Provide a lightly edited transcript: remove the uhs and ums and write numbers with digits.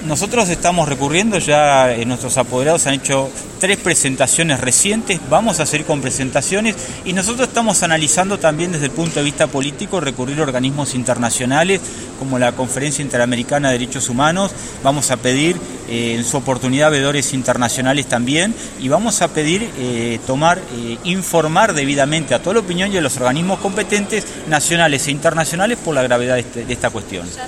Nosotros estamos recurriendo, ya nuestros apoderados han hecho 3 presentaciones recientes, vamos a seguir con presentaciones y nosotros estamos analizando también desde el punto de vista político recurrir a organismos internacionales como la Conferencia Interamericana de Derechos Humanos, vamos a pedir en su oportunidad veedores internacionales también y vamos a pedir informar debidamente a toda la opinión y a los organismos competentes nacionales e internacionales por la gravedad de esta cuestión.